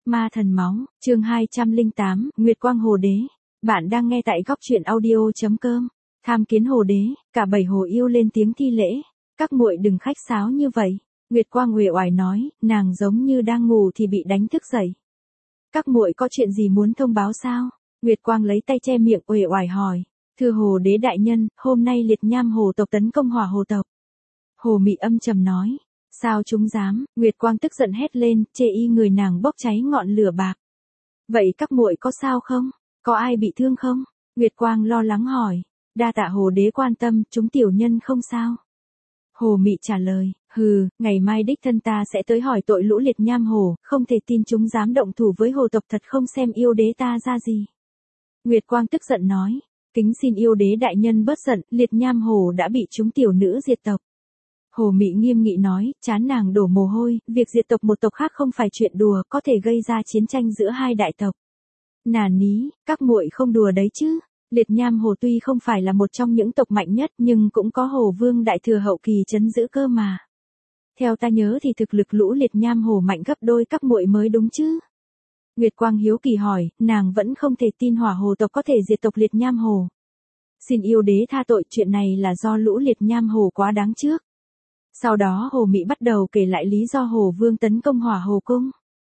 Ma thần máu, chương 208, Nguyệt Quang Hồ Đế. Bạn đang nghe tại góc truyện audio.com. Tham kiến Hồ Đế, cả 7 hồ yêu lên tiếng thi lễ. Các muội đừng khách sáo như vậy. Nguyệt Quang uể oải nói, nàng giống như đang ngủ thì bị đánh thức dậy. Các muội có chuyện gì muốn thông báo sao? Nguyệt Quang lấy tay che miệng uể oải hỏi. Thưa Hồ Đế đại nhân, hôm nay Liệt Nham hồ tộc tấn công Hỏa hồ tộc. Hồ Mị âm trầm nói. Sao chúng dám? Nguyệt Quang tức giận hét lên, chê y người nàng bốc cháy ngọn lửa bạc. Vậy các muội có sao không? Có ai bị thương không? Nguyệt Quang lo lắng hỏi. Đa tạ Hồ Đế quan tâm, chúng tiểu nhân không sao. Hồ Mị trả lời, ngày mai đích thân ta sẽ tới hỏi tội lũ Liệt Nham hồ, không thể tin chúng dám động thủ với hồ tộc, thật không xem yêu đế ta ra gì. Nguyệt Quang tức giận nói, kính xin yêu đế đại nhân bớt giận, Liệt Nham hồ đã bị chúng tiểu nữ diệt tộc. Hồ Mị nghiêm nghị nói, trán nàng đổ mồ hôi, việc diệt tộc một tộc khác không phải chuyện đùa, có thể gây ra chiến tranh giữa hai đại tộc. Nà ní, các muội không đùa đấy chứ. Liệt Nham hồ tuy không phải là một trong những tộc mạnh nhất nhưng cũng có hồ vương đại thừa hậu kỳ trấn giữ cơ mà. Theo ta nhớ thì thực lực lũ Liệt Nham hồ mạnh gấp đôi các muội mới đúng chứ. Nguyệt Quang hiếu kỳ hỏi, nàng vẫn không thể tin Hỏa hồ tộc có thể diệt tộc Liệt Nham hồ. Xin yêu đế tha tội, chuyện này là do lũ Liệt Nham hồ quá đáng trước. Sau đó Hồ Mị bắt đầu kể lại lý do Hồ Vương tấn công Hỏa hồ cung.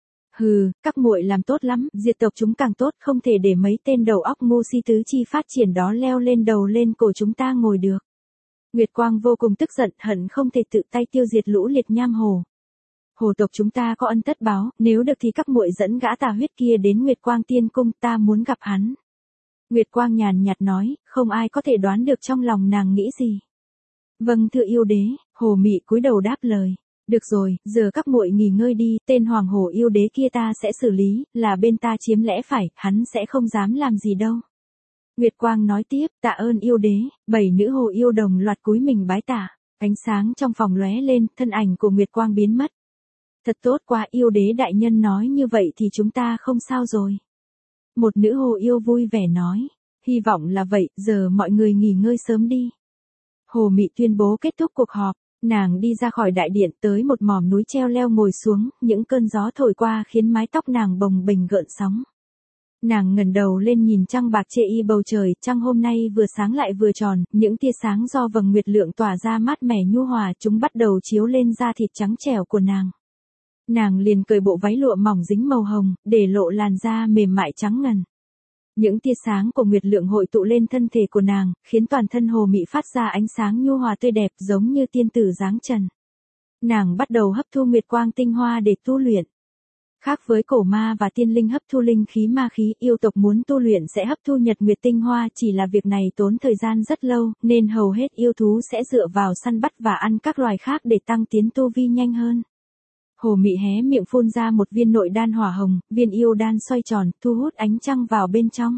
Các muội làm tốt lắm, diệt tộc chúng càng tốt, không thể để mấy tên đầu óc ngu si tứ chi phát triển đó leo lên đầu lên cổ chúng ta ngồi được. Nguyệt Quang vô cùng tức giận, hận không thể tự tay tiêu diệt lũ Liệt Nham hồ. Hồ tộc chúng ta có ân tất báo, nếu được thì các muội dẫn gã tà huyết kia đến Nguyệt Quang Tiên cung, ta muốn gặp hắn. Nguyệt Quang nhàn nhạt nói, không ai có thể đoán được trong lòng nàng nghĩ gì. Vâng thưa yêu đế. Hồ Mị cúi đầu đáp lời. Được rồi, giờ các muội nghỉ ngơi đi, tên hoàng hồ yêu đế kia ta sẽ xử lý, là bên ta chiếm lẽ phải, hắn sẽ không dám làm gì đâu. Nguyệt Quang nói tiếp, tạ ơn yêu đế, 7 nữ hồ yêu đồng loạt cúi mình bái tạ. Ánh sáng trong phòng lóe lên, thân ảnh của Nguyệt Quang biến mất. Thật tốt quá, yêu đế đại nhân nói như vậy thì chúng ta không sao rồi. Một nữ hồ yêu vui vẻ nói, hy vọng là vậy, giờ mọi người nghỉ ngơi sớm đi. Hồ Mị tuyên bố kết thúc cuộc họp. Nàng đi ra khỏi đại điện tới một mỏm núi treo leo ngồi xuống, những cơn gió thổi qua khiến mái tóc nàng bồng bềnh gợn sóng. Nàng ngẩng đầu lên nhìn trăng bạc chê y bầu trời, trăng hôm nay vừa sáng lại vừa tròn, những tia sáng do vầng nguyệt lượng tỏa ra mát mẻ nhu hòa, chúng bắt đầu chiếu lên da thịt trắng trẻo của nàng. Nàng liền cởi bộ váy lụa mỏng dính màu hồng, để lộ làn da mềm mại trắng ngần. Những tia sáng của nguyệt lượng hội tụ lên thân thể của nàng, khiến toàn thân Hồ Mị phát ra ánh sáng nhu hòa tươi đẹp giống như tiên tử dáng trần. Nàng bắt đầu hấp thu nguyệt quang tinh hoa để tu luyện. Khác với cổ ma và tiên linh hấp thu linh khí ma khí, yêu tộc muốn tu luyện sẽ hấp thu nhật nguyệt tinh hoa, chỉ là việc này tốn thời gian rất lâu, nên hầu hết yêu thú sẽ dựa vào săn bắt và ăn các loài khác để tăng tiến tu vi nhanh hơn. Hồ Mị hé miệng phun ra một viên nội đan hỏa hồng, viên yêu đan xoay tròn, thu hút ánh trăng vào bên trong.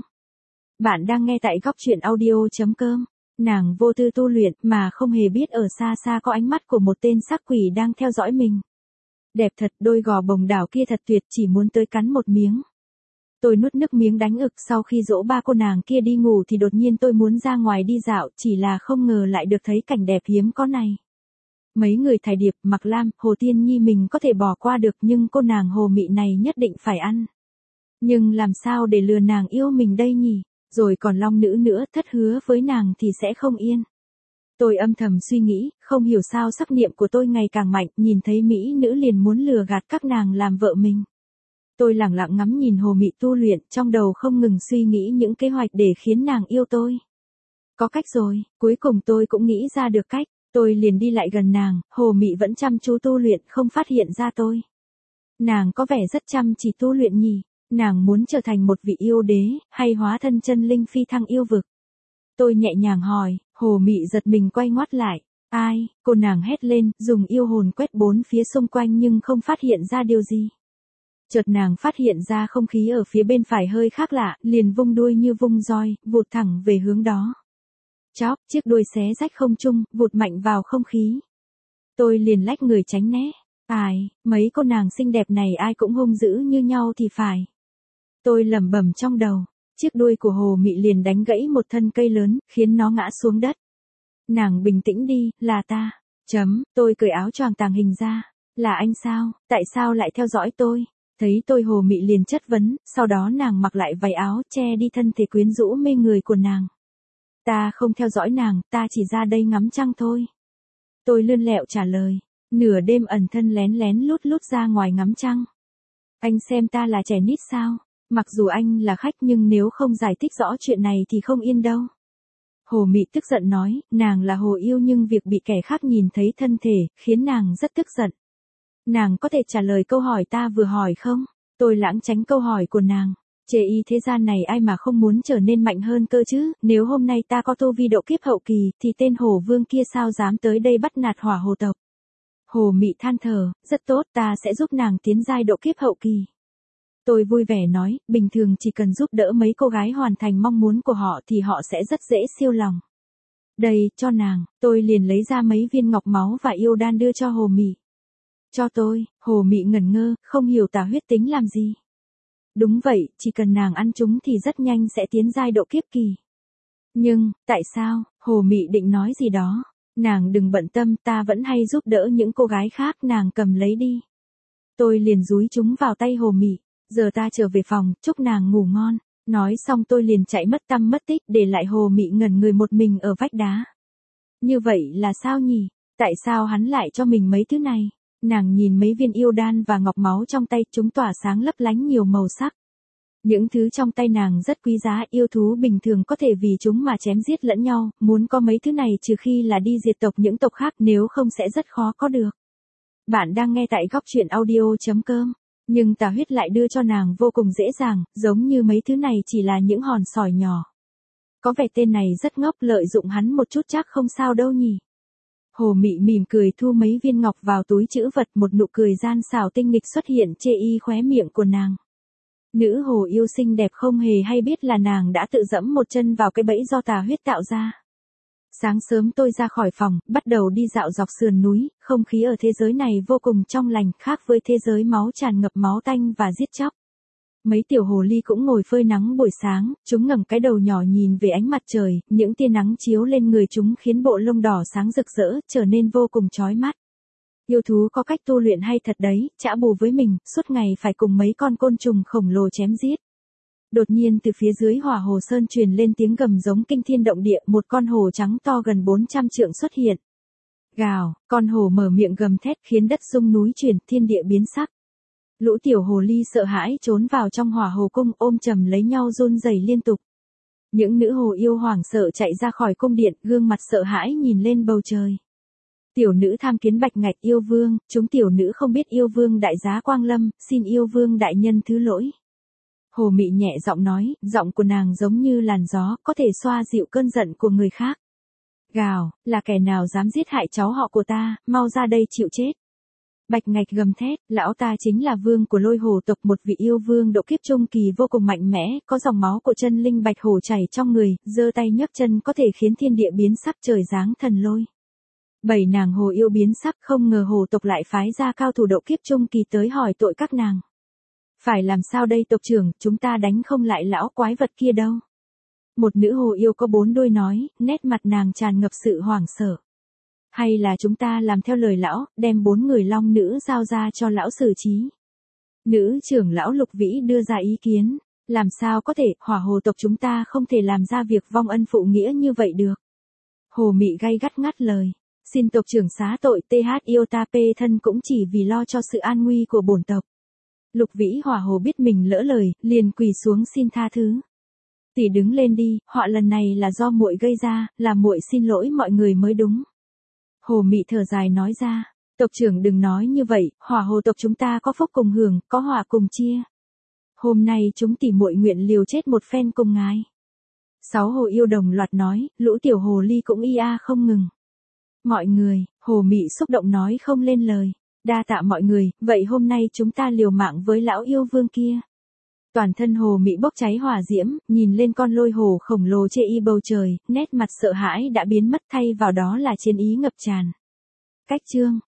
Bạn đang nghe tại góc truyện audio.com. Nàng vô tư tu luyện mà không hề biết ở xa xa có ánh mắt của một tên sắc quỷ đang theo dõi mình. Đẹp thật, đôi gò bồng đảo kia thật tuyệt, chỉ muốn tới cắn một miếng. Tôi nuốt nước miếng đánh ực, sau khi dỗ ba cô nàng kia đi ngủ thì đột nhiên tôi muốn ra ngoài đi dạo, chỉ là không ngờ lại được thấy cảnh đẹp hiếm có này. Mấy người Thải Điệp, Mặc Lam, Hồ Tiên Nhi mình có thể bỏ qua được nhưng cô nàng Hồ Mị này nhất định phải ăn. Nhưng làm sao để lừa nàng yêu mình đây nhỉ? Rồi còn Long Nữ nữa, thất hứa với nàng thì sẽ không yên. Tôi âm thầm suy nghĩ, không hiểu sao sắc niệm của tôi ngày càng mạnh, nhìn thấy mỹ nữ liền muốn lừa gạt các nàng làm vợ mình. Tôi lẳng lặng ngắm nhìn Hồ Mị tu luyện, trong đầu không ngừng suy nghĩ những kế hoạch để khiến nàng yêu tôi. Có cách rồi, cuối cùng tôi cũng nghĩ ra được cách. Tôi liền đi lại gần nàng, Hồ Mị vẫn chăm chú tu luyện, không phát hiện ra tôi. Nàng có vẻ rất chăm chỉ tu luyện nhỉ, nàng muốn trở thành một vị yêu đế, hay hóa thân chân linh phi thăng yêu vực. Tôi nhẹ nhàng hỏi, Hồ Mị giật mình quay ngoắt lại, ai, cô nàng hét lên, dùng yêu hồn quét bốn phía xung quanh nhưng không phát hiện ra điều gì. Chợt nàng phát hiện ra không khí ở phía bên phải hơi khác lạ, liền vung đuôi như vung roi, vụt thẳng về hướng đó. Chóp, chiếc đuôi xé rách không trung, vụt mạnh vào không khí. Tôi liền lách người tránh né. Mấy cô nàng xinh đẹp này ai cũng hung dữ như nhau thì phải. Tôi lẩm bẩm trong đầu. Chiếc đuôi của Hồ Mị liền đánh gãy một thân cây lớn, khiến nó ngã xuống đất. Nàng bình tĩnh đi, là ta. Tôi cởi áo choàng tàng hình ra. Là anh sao, tại sao lại theo dõi tôi? Thấy tôi Hồ Mị liền chất vấn, sau đó nàng mặc lại váy áo che đi thân thể quyến rũ mê người của nàng. Ta không theo dõi nàng, ta chỉ ra đây ngắm trăng thôi. Tôi lươn lẹo trả lời, nửa đêm ẩn thân lén lén lút lút ra ngoài ngắm trăng. Anh xem ta là trẻ nít sao? Mặc dù anh là khách nhưng nếu không giải thích rõ chuyện này thì không yên đâu. Hồ Mị tức giận nói, nàng là Hồ Yêu nhưng việc bị kẻ khác nhìn thấy thân thể, khiến nàng rất tức giận. Nàng có thể trả lời câu hỏi ta vừa hỏi không? Tôi lãng tránh câu hỏi của nàng. Chê y thế gian này ai mà không muốn trở nên mạnh hơn cơ chứ, nếu hôm nay ta có tu vi độ kiếp hậu kỳ, thì tên Hồ Vương kia sao dám tới đây bắt nạt Hỏa Hồ tộc. Hồ Mị than thở, rất tốt, ta sẽ giúp nàng tiến giai độ kiếp hậu kỳ. Tôi vui vẻ nói, bình thường chỉ cần giúp đỡ mấy cô gái hoàn thành mong muốn của họ thì họ sẽ rất dễ siêu lòng. Đây, cho nàng, tôi liền lấy ra mấy viên ngọc máu và yêu đan đưa cho Hồ Mị. Cho tôi, Hồ Mị ngẩn ngơ, không hiểu tà huyết tính làm gì. Đúng vậy, chỉ cần nàng ăn chúng thì rất nhanh sẽ tiến giai độ kiếp kỳ. Nhưng, tại sao, Hồ Mị định nói gì đó. Nàng đừng bận tâm, ta vẫn hay giúp đỡ những cô gái khác, nàng cầm lấy đi. Tôi liền dúi chúng vào tay Hồ Mị. Giờ ta trở về phòng, chúc nàng ngủ ngon. Nói xong tôi liền chạy mất tăm mất tích, để lại Hồ Mị ngẩn người một mình ở vách đá. Như vậy là sao nhỉ? Tại sao hắn lại cho mình mấy thứ này? Nàng nhìn mấy viên yêu đan và ngọc máu trong tay, chúng tỏa sáng lấp lánh nhiều màu sắc. Những thứ trong tay nàng rất quý giá, yêu thú bình thường có thể vì chúng mà chém giết lẫn nhau, muốn có mấy thứ này trừ khi là đi diệt tộc những tộc khác, nếu không sẽ rất khó có được. Bạn đang nghe tại góc truyện audio.com, nhưng tà huyết lại đưa cho nàng vô cùng dễ dàng, giống như mấy thứ này chỉ là những hòn sỏi nhỏ. Có vẻ tên này rất ngốc, lợi dụng hắn một chút chắc không sao đâu nhỉ. Hồ Mị mỉm cười thu mấy viên ngọc vào túi trữ vật, một nụ cười gian xảo tinh nghịch xuất hiện chê y khóe miệng của nàng. Nữ Hồ Yêu xinh đẹp không hề hay biết là nàng đã tự dẫm một chân vào cái bẫy do tà huyết tạo ra. Sáng sớm tôi ra khỏi phòng, bắt đầu đi dạo dọc sườn núi, không khí ở thế giới này vô cùng trong lành, khác với thế giới máu tràn ngập máu tanh và giết chóc. Mấy tiểu hồ ly cũng ngồi phơi nắng buổi sáng, chúng ngẩng cái đầu nhỏ nhìn về ánh mặt trời, những tia nắng chiếu lên người chúng khiến bộ lông đỏ sáng rực rỡ, trở nên vô cùng chói mắt. Yêu thú có cách tu luyện hay thật đấy, chả bù với mình, suốt ngày phải cùng mấy con côn trùng khổng lồ chém giết. Đột nhiên từ phía dưới Hỏa Hồ Sơn truyền lên tiếng gầm giống kinh thiên động địa, một con hổ trắng to gần 400 trượng xuất hiện. Gào, con hổ mở miệng gầm thét khiến đất rung núi chuyển, thiên địa biến sắc. Lũ tiểu hồ ly sợ hãi trốn vào trong Hỏa Hồ cung, ôm chầm lấy nhau run rẩy liên tục. Những nữ hồ yêu hoảng sợ chạy ra khỏi cung điện, gương mặt sợ hãi nhìn lên bầu trời. Tiểu nữ tham kiến bạch ngạch yêu vương, chúng tiểu nữ không biết yêu vương đại giá quang lâm, xin yêu vương đại nhân thứ lỗi. Hồ Mị nhẹ giọng nói, giọng của nàng giống như làn gió, có thể xoa dịu cơn giận của người khác. Gào, là kẻ nào dám giết hại cháu họ của ta, mau ra đây chịu chết. Bạch ngạch gầm thét, lão ta chính là vương của Lôi Hồ tộc, một vị yêu vương độ kiếp trung kỳ vô cùng mạnh mẽ, có dòng máu của chân linh bạch hổ chảy trong người, giơ tay nhấc chân có thể khiến thiên địa biến sắc, trời giáng thần lôi. Bảy nàng hồ yêu biến sắc, không ngờ hồ tộc lại phái ra cao thủ độ kiếp trung kỳ tới hỏi tội các nàng. Phải làm sao đây tộc trưởng, chúng ta đánh không lại lão quái vật kia đâu. Một nữ hồ yêu có 4 đuôi nói, nét mặt nàng tràn ngập sự hoảng sợ. Hay là chúng ta làm theo lời lão, đem 4 người long nữ giao ra cho lão xử trí. Nữ trưởng lão Lục Vĩ đưa ra ý kiến, làm sao có thể, Hỏa Hồ tộc chúng ta không thể làm ra việc vong ân phụ nghĩa như vậy được. Hồ Mị gay gắt ngắt lời, xin tộc trưởng xá tội, TH yêu ta p thân cũng chỉ vì lo cho sự an nguy của bổn tộc. Lục Vĩ Hỏa Hồ biết mình lỡ lời, liền quỳ xuống xin tha thứ. Tỷ đứng lên đi, họa lần này là do muội gây ra, là muội xin lỗi mọi người mới đúng. Hồ Mị thở dài nói ra, tộc trưởng đừng nói như vậy, Hỏa Hồ tộc chúng ta có phúc cùng hưởng, có họa cùng chia. Hôm nay chúng tỷ muội nguyện liều chết một phen cùng ngài. 6 hồ yêu đồng loạt nói, lũ tiểu hồ ly cũng ia không ngừng. Mọi người, Hồ Mị xúc động nói không lên lời. Đa tạ mọi người, vậy hôm nay chúng ta liều mạng với lão yêu vương kia. Toàn thân Hồ Mị bốc cháy hỏa diễm, nhìn lên con lôi hồ khổng lồ chê y bầu trời, nét mặt sợ hãi đã biến mất, thay vào đó là chiến ý ngập tràn. Cách chương